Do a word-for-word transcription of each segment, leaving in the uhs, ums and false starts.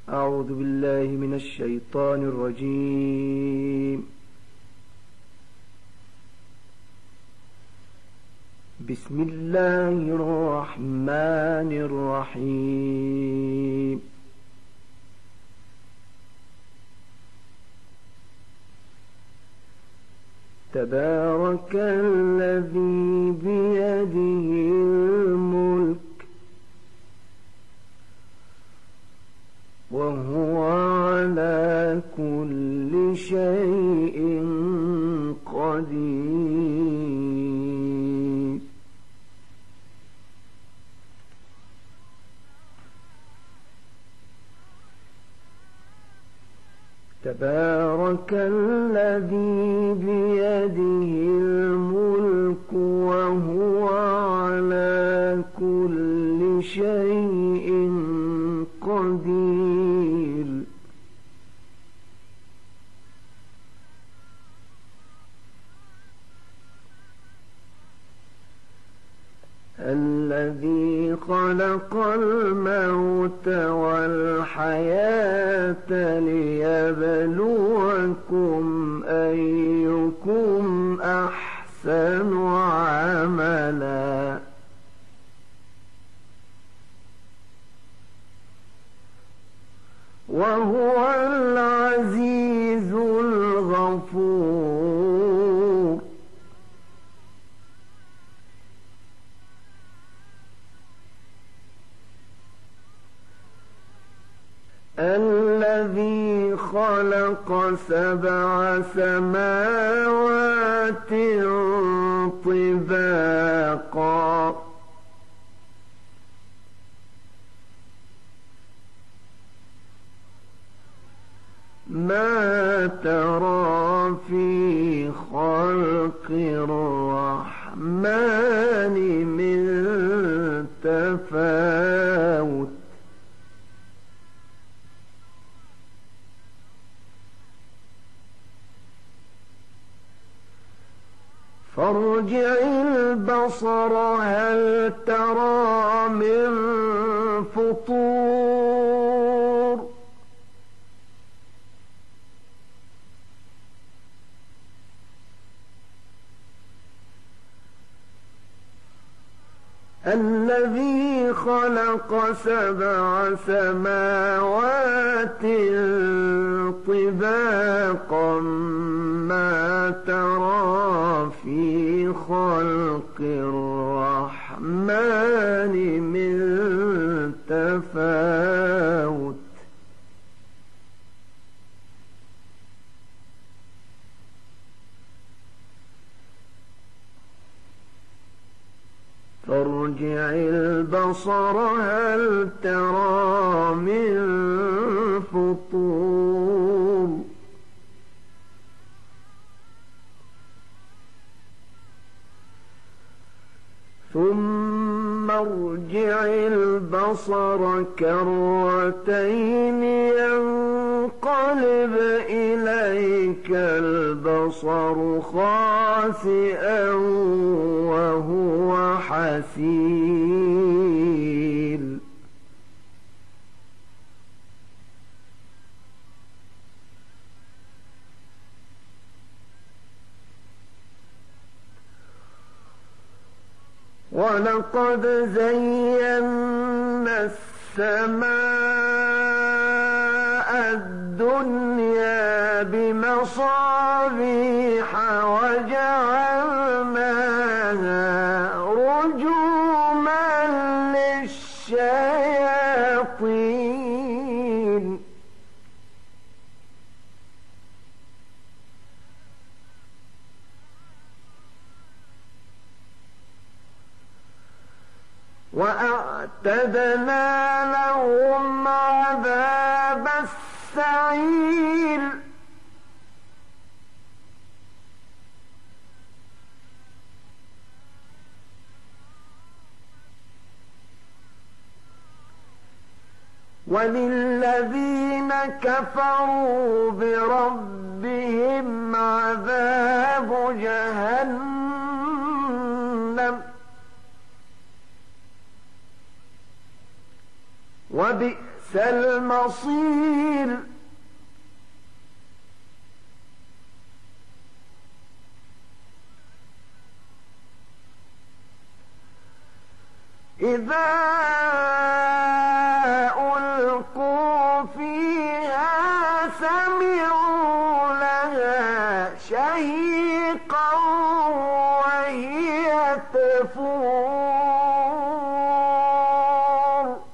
أعوذ بالله من الشيطان الرجيم. بسم الله الرحمن الرحيم. تبارك الذي بيده الملك وهو على كل شيء قدير. تبارك الذي بيده الملك وهو على كل شيء قدير. الذي خلق الموت والحياة ليبلوكم أيكم أحسن عملا وهو العزيز الغفور. الذي خلق سبع سماوات طباقا ما ترى في خلق الرحمن من تفاوت فارجع البصر هل ترى من فطور الذي خلق سبع سماوات طباقا ما ترى في خلق الرحمن من تفاوت فارجع البصر هل ترى من فطور ثم ارجع البصر كرتين ينقلب إليك البصر خاسئا وهو حسير ولقد زينا السماء الدنيا بمصابيح وجعلناها رجوما للشياطين وأعتدنا لهم عذاب السعير وللذين كفروا بربهم عذاب جهنم وبئس وبئس المصير. إذا ألقوا فيها سمعوا لها شهيقا وهي تفور.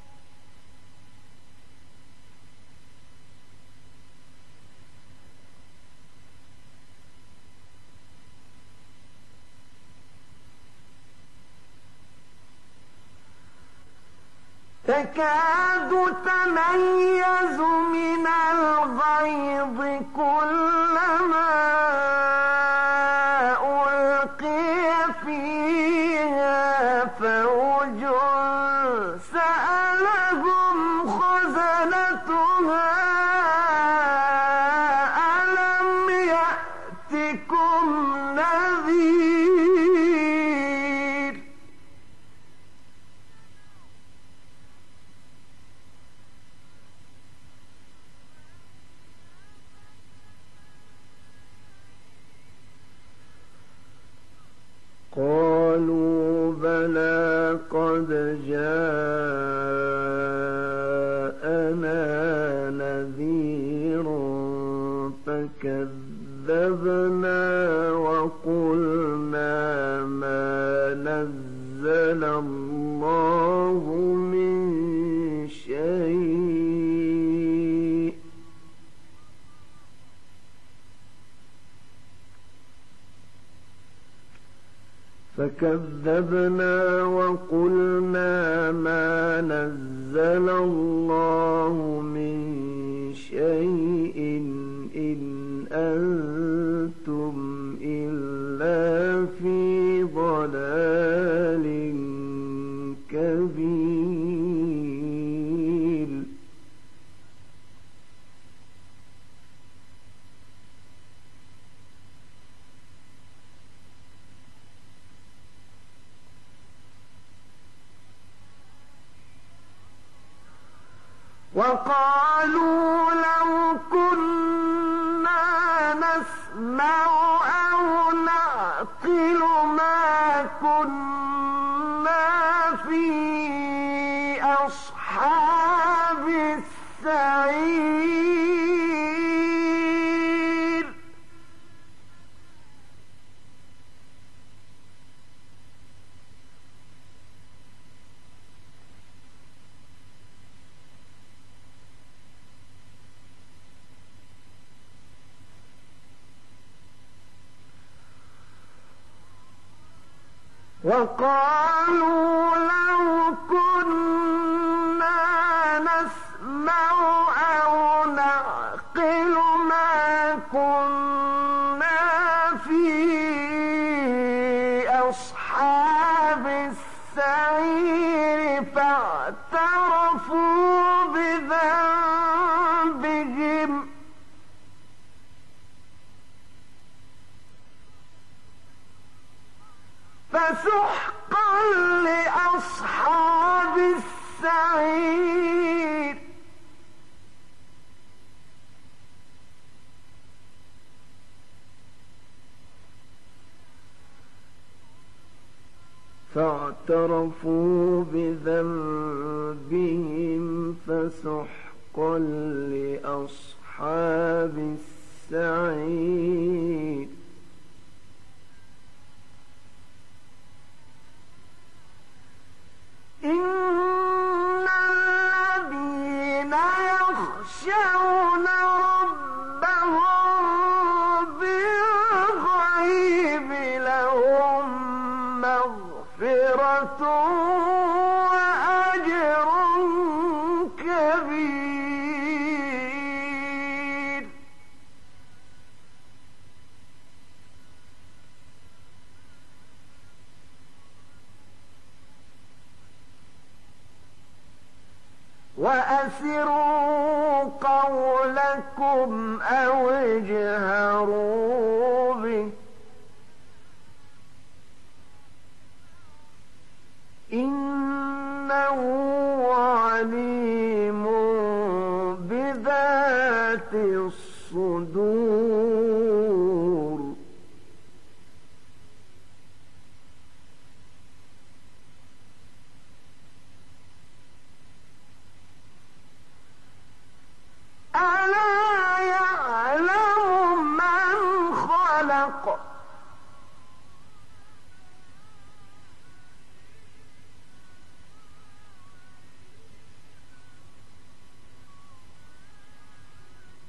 تكاد تميز من الغيظ كلما ألقي فيها فوج سألهم خزنتها ألم يأتكم نذير. قالوا بلى قد جاءنا نذير فكذبنا وقلنا ما نزل الله من شيء فكذبنا وقلنا ما نزل الله من شيء إن أنتم إلا في ضلال كبير. وقالوا لو كنا نسمع أو نعقل ما كنا في أصحاب السعير. وقالوا لو كنا نسمع أو نعقل ما كنا في أصحاب السعير فاعترفوا بذنبهم فسحقا لأصحاب السعير. فاعترفوا بذنبهم فسحقا لأصحاب السعير. إن الذين يخشون ربهم بالغيب لهم مغفرة وأجر كبير. وأسروا قولكم أو اجهروا به إنه عليم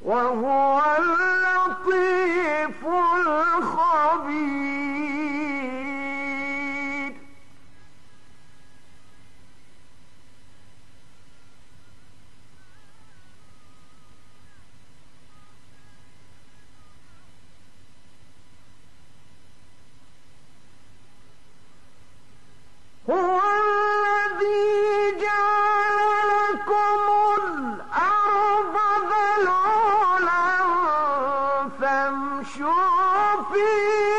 وهو اللطيف الخبير. هو الذي جعل لكم الأرض ذلولا فامشوا في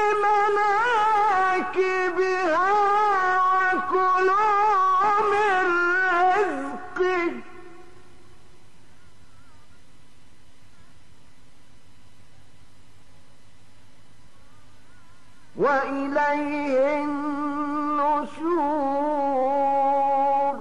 مناكبها وكلوا من رزقه وإليه النشور.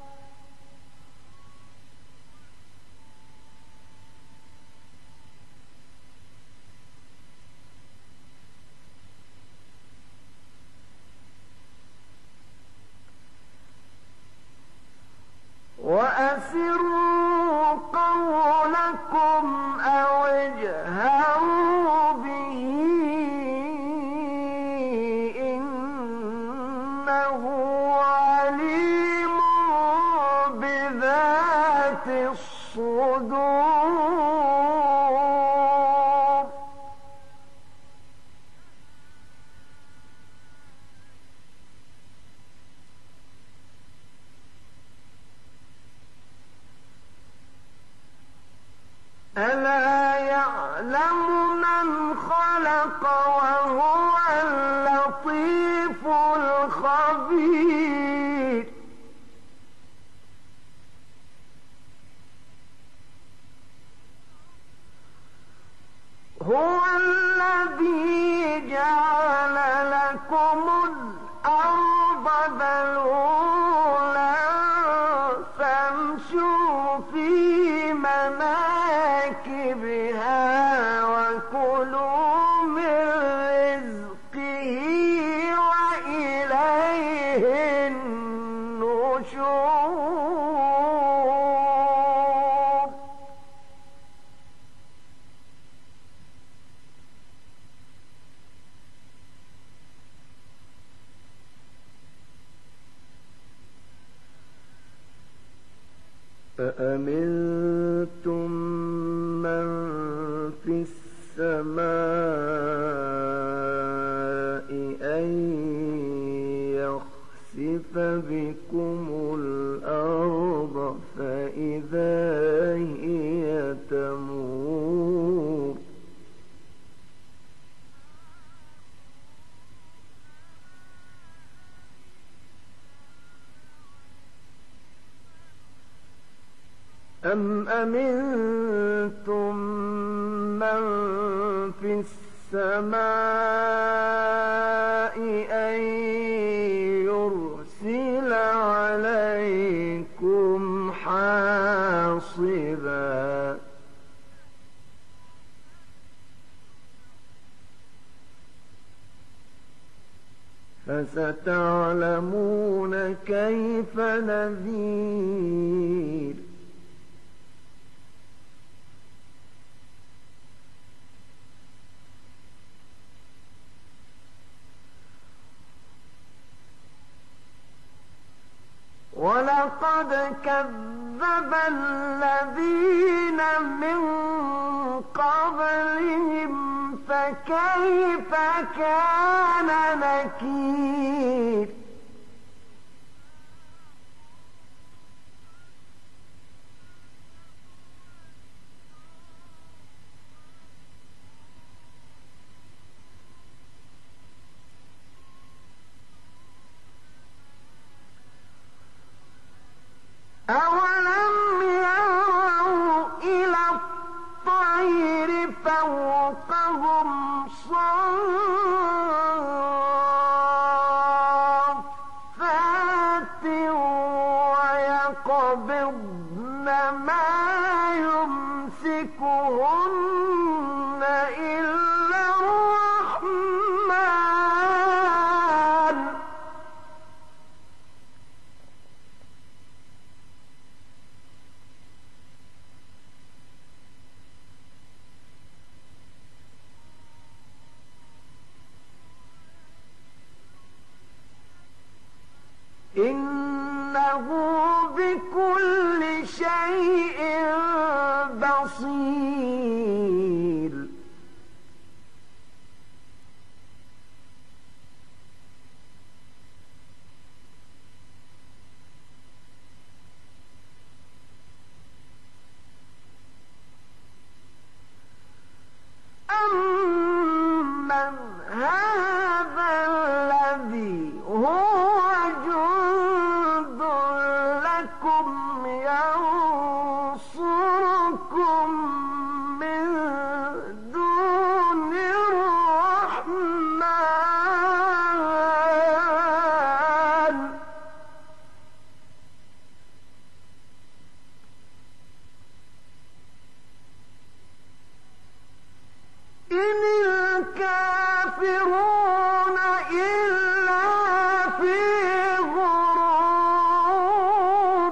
وأسروا قولكم أو اجهروا به إنه عليم بذات الصدور. ألا يعلم من خلق وهو اللطيف الخبير. هو الذي جعل لكم الأرض ذلولا فامشوا في مناكبها وكلوا من رزقه وإليه النشور. أأمنتم من في السماء أن يخسف بكم الأرض فإذا هي تمور. أم أمنتم من في السماء أن يرسل عليكم حاصبا فستعلمون كيف نذير. ولقد كذب الذين من قبلهم فكيف كان نكير. أولم يروا إلى الطير فوقهم صافات ويقبضن ما يمسكهن إلا الرحمن شيء بصير. أَمَّنْ هَذَا الَّذِي هُوَ جُندٌ لَّكُمْ يَنصُرُكُم مِّن دُونِ الرَّحْمَٰنِ إِنِ الْكَافِرُونَ إِلَّا فِي غُرُورٍ.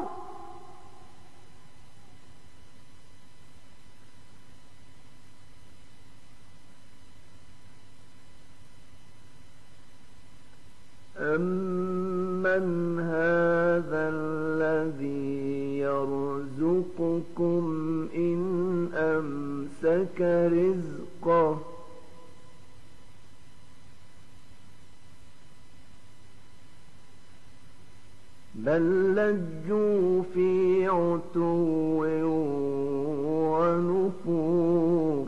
أَمَّنْ هَذَا الَّذِي يَرْزُقُكُمْ إِنْ أَمْسَكَ رِزْقَهُ بَل لَّجُّوا فِي عُتُوٍّ وَنُفُورٍ.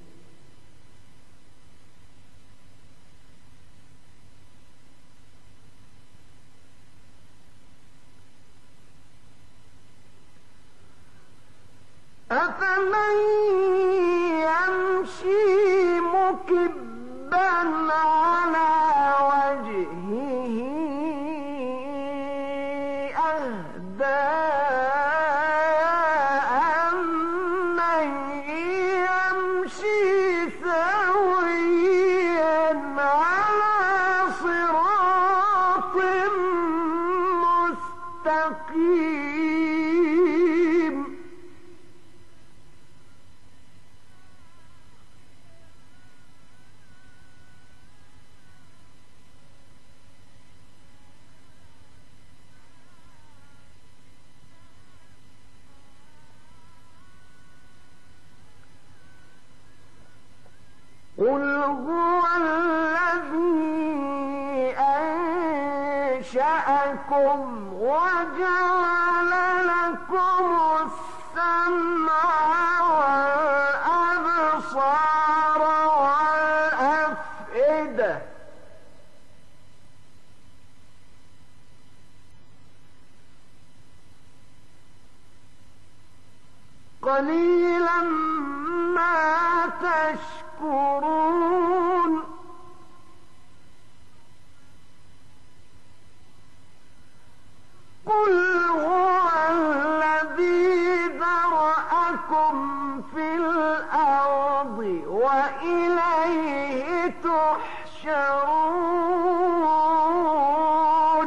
أَفَمَن يَمْشِي مُكِبًّا عَلَىٰ وَجْهِهِ أَهْدَىٰ أَمَّن يَمْشِي سَوِيًّا عَلَىٰ صِرَاطٍ مُّسْتَقِيمٍ. قُلْ هُوَ الَّذِي أَنشَأَكُمْ وَجَعَلَ لَكُمُ السَّمْعَ وَالْأَبْصَارَ وَالْأَفْئِدَةَ. قَلِيلًا مَا تَشْكُرُونَ. قُلْ هُوَ الَّذِي ذَرَأَكُمْ فِي الْأَرْضِ وَإِلَيْهِ تُحْشَرُونَ.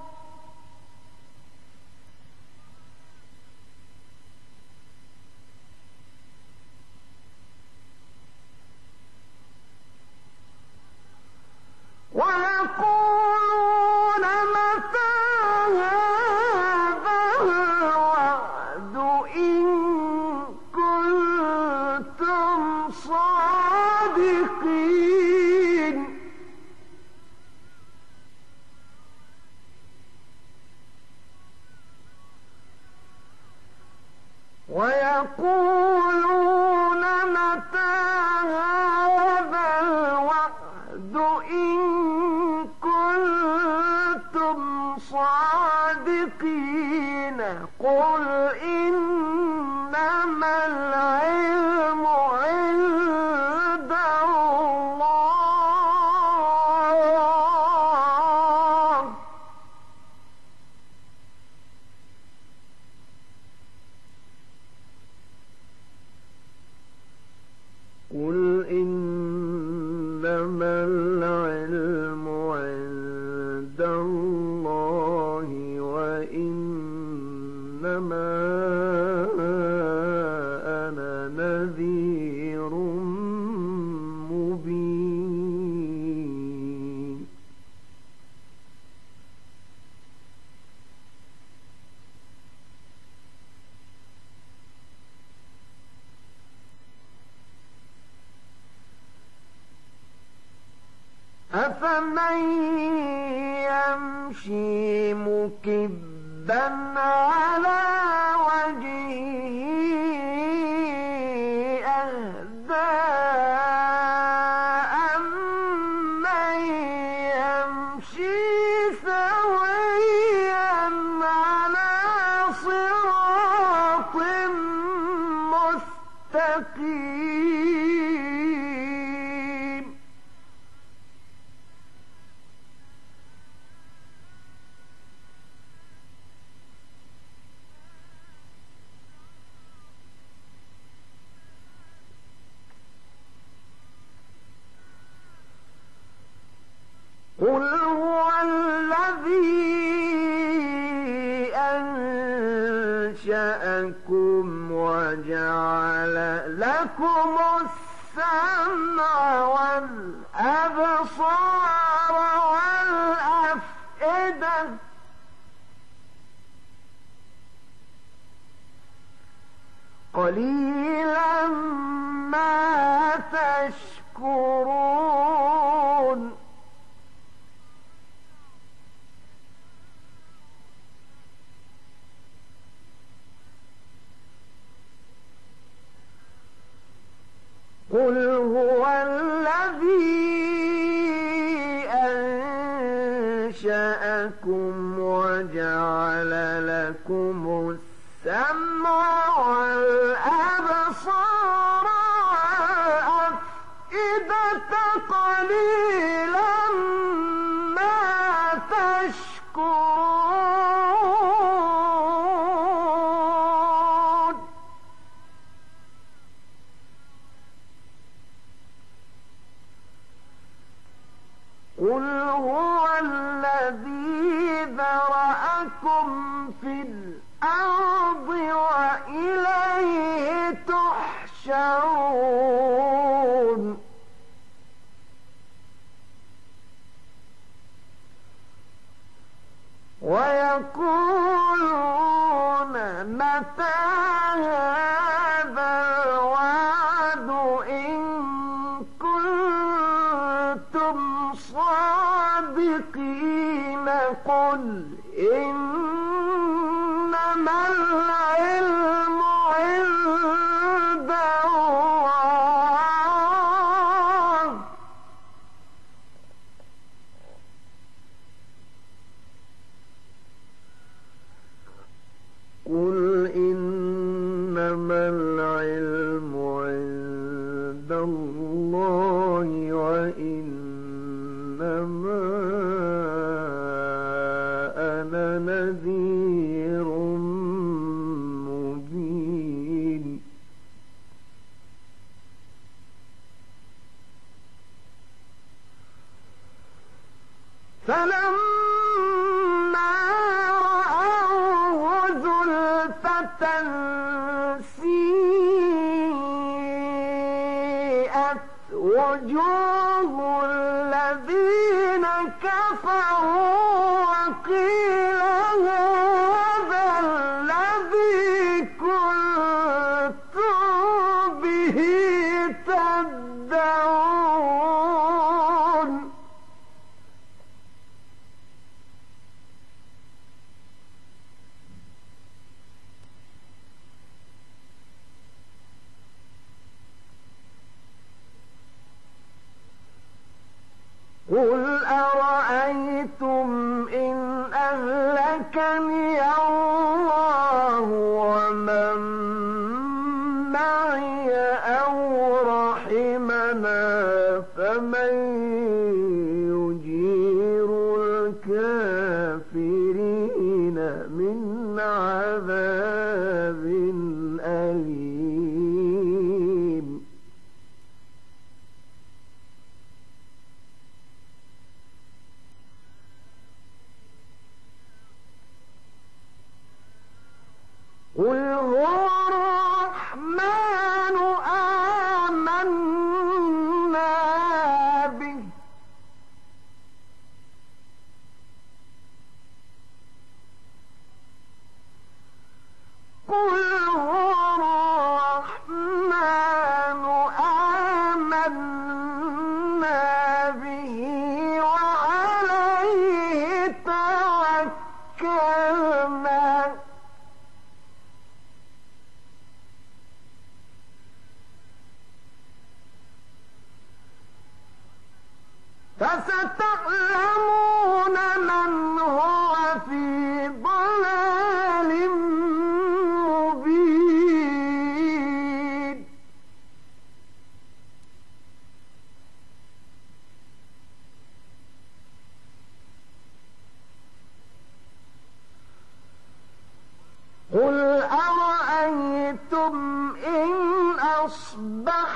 وَيَقُولُونَ مَتَىٰ هَٰذَا الْوَعْدُ إِن كُنتُمْ صَادِقِينَ. وَيَقُولُونَ مَتَىٰ هَٰذَا الْوَعْدُ إِن كُنتُمْ صَادِقِينَ. قُلْ إِنَّمَا الْعِلْمُ عِندَ اللَّهِ. قُلْ إِنَّمَا الْعِلْمُ عِندَ اللَّهِ وَإِنَّمَا أَنَا نَذِيرٌ مُّبِينٌ. أفمن يمشي مكبا على وجهه أهدى أمن يمشي سويا على صراط مستقيم. قل هو الذي أنشأكم وجعل لكم السمع والأبصار والأفئدة قليلا ما تشكرون. قل هو الذي أنشأكم وجعل لكم السمع والأبصار والأفئدة قليلا ما تشكرون. قل هو الذي ذرأكم في الأرض وإليه تحشرون. ويقولون متى هذا الوعد إن كنتم صادقين. قل إنما العلم عند الله قل إنما العلم عند الله وإنما أنا نذير مبين. فلما رأوه زلفة سيئت وجوه الذين كفروا وقيل هذا الذي كنتم به تدعون. قل أرأيتم إن أهلكني الله ومن معي أو رحمنا فمن يجير الكافرين من عذاب أليم. قل هو الرحمن آمنا به قل فستعلمون من هو في ضلال مبين قل أرأيتم إن أصبح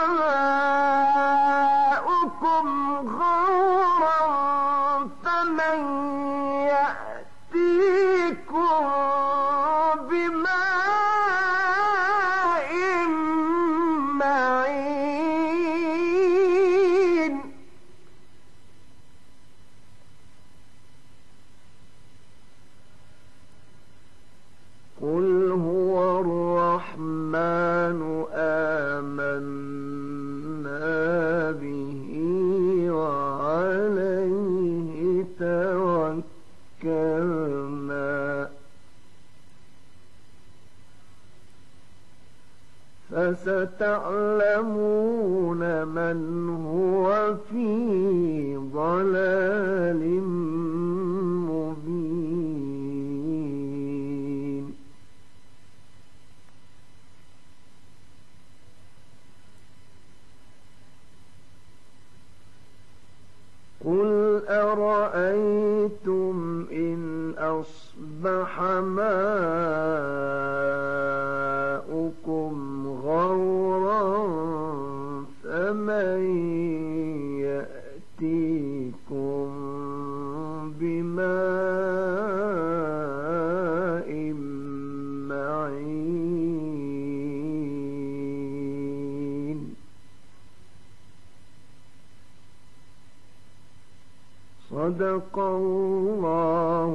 ماؤكم غورا فمن يأتيكم بماء معين قل هو الرحمن آمنا به وعليه توكلنا فستعلمون من هو في ضلال مبين قل أرأيتم إن أصبح ماؤكم غورا فمن يأتيكم بماء معين صدق الله